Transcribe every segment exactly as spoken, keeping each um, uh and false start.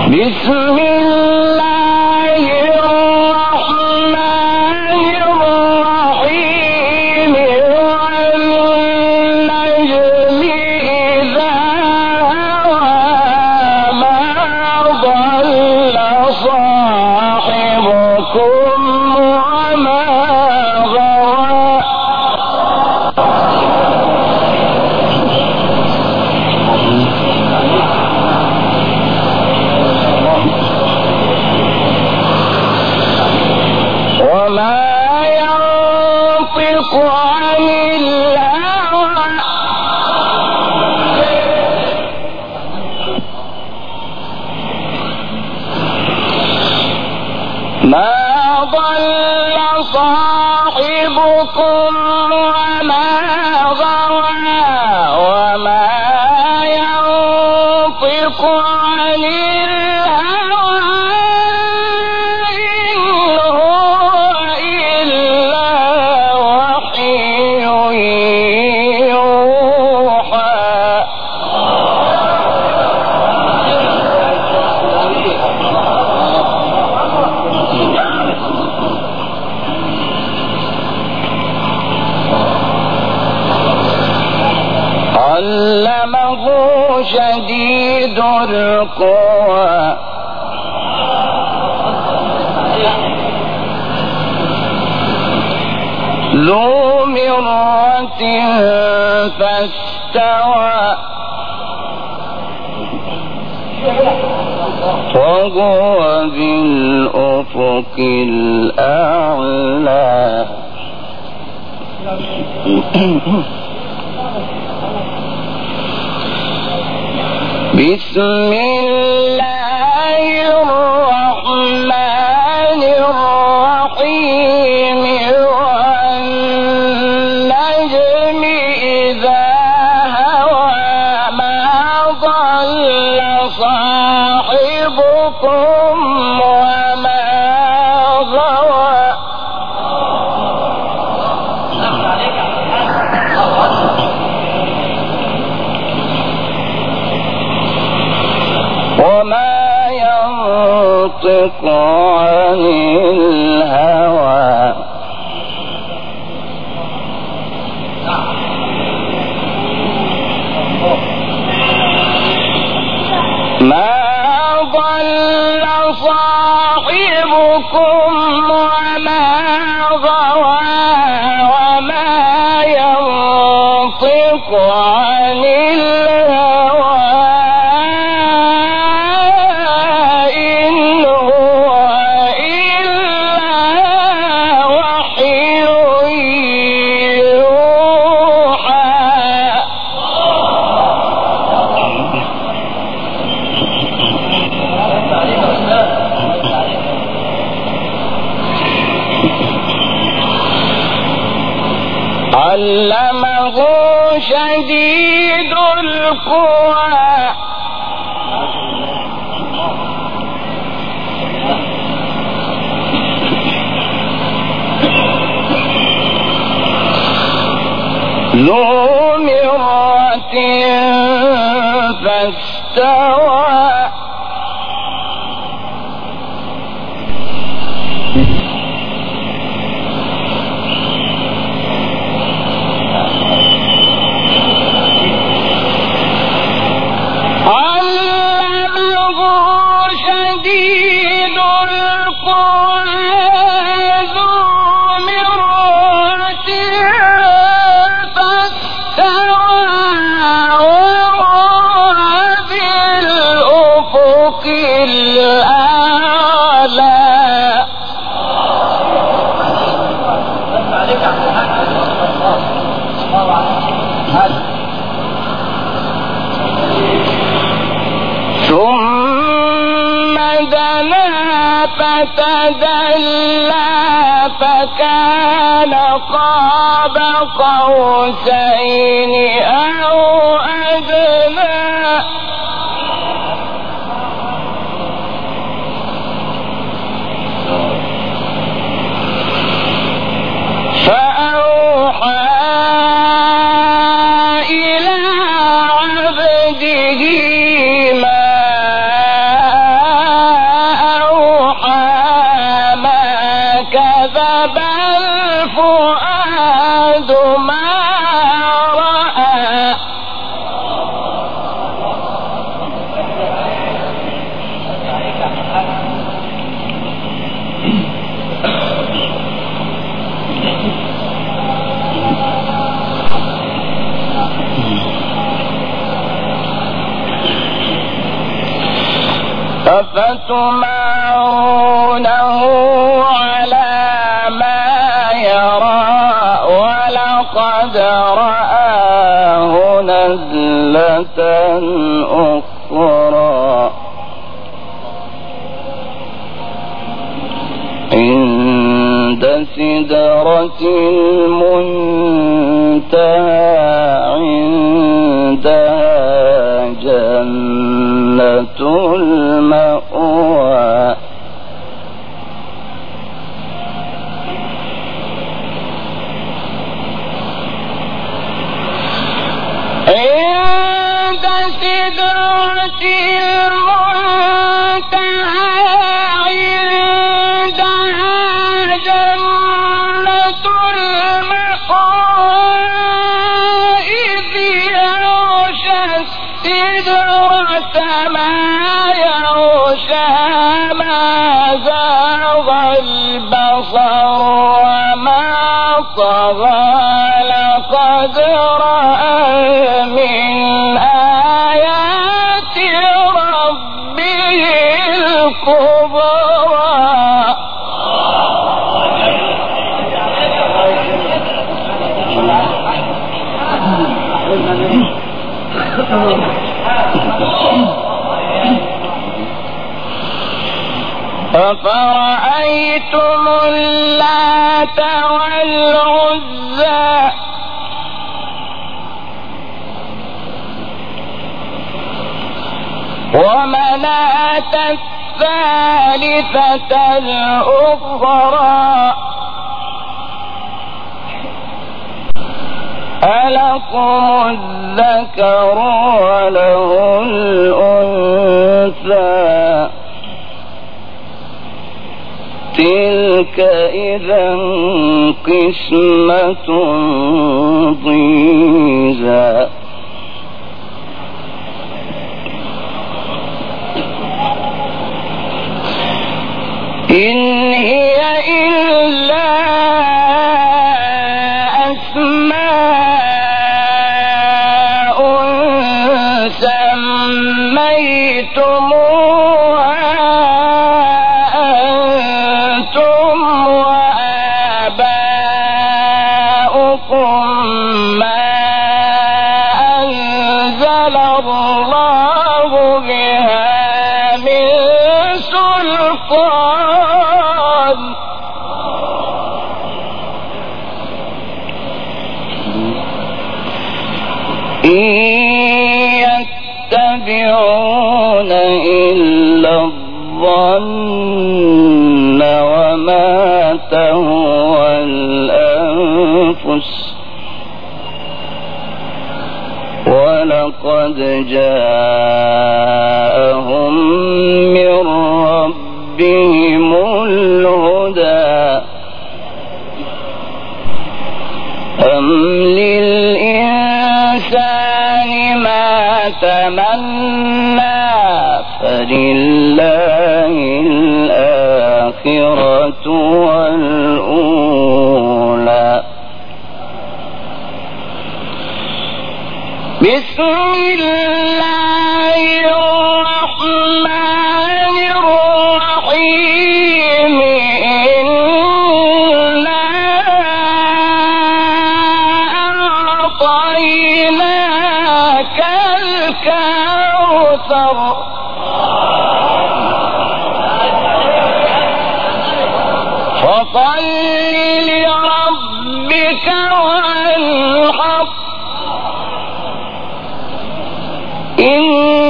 بسم الله الرحمن الرحيم والنجم إذا هوى ما ضل صاحبكم وما غوى وما ينطق عن الهوى ما ضل صاحبكم وما غوى وما ينطق عن الهوى إن هو إلا وحي يوحى علمه شديد القوى ذو مرة فاستوى وهو بالأفق الأعلى بسم الله الرحمن الرحيم والنجم إذا هوى ما ضل صاحبكم وما غوى وما ينطق عن الهوى ما ضل صاحبكم وما غوى وما ينطق عن الهوى علمه شديد القوى ذو مرة فاستوى علمه شديد القوى ذو مرة فاستوى وهو بالأفق الأعلى ثم دنا فتدلى فكان قاب قوسين أو أدنى فأوحى إلى عبده ما أفتمارونه على ما يرى ولقد رآه نزلة أخرى عند سدرة المنتهى عندها جنة المأوى عند سدرة المنتهى عندها جنة المأوى إذ يغشى السدرة ما يغشى ما زاغ البصر وما طغى لقد رأى من آيات ربه الكبرى أفرأيتم اللات والعزى ومناة الثالثة الأخرى ألكم الذكر وله الأنثى تلك إذا قسمة ضيزى إن هي إلا أسماء سميتموها أنتم وآباؤكم ما أنزل الله بها من سلطان إن يتبعون إلا الظن وما تهوى الأنفس ولقد جاءهم من ربهم الهدى أم للإنسان ما تمنى فلله الآخرة والأولى بسم الله الرحمن الرحيم إنا أعطيناك الكوثر فصل لربك وانحر إن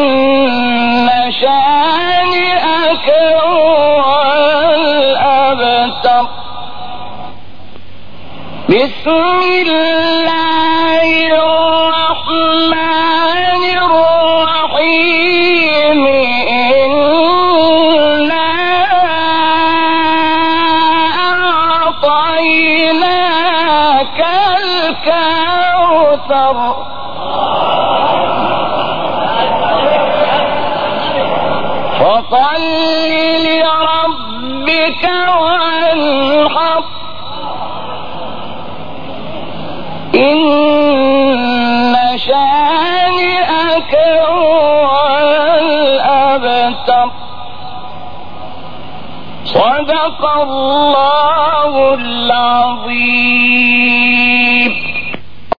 شانئك هو الأبتر بسم الله الرحمن الرحيم إنا أعطيناك الكوثر فصل لربك وانحر إن شانئك هو الأبتر صدق الله العظيم.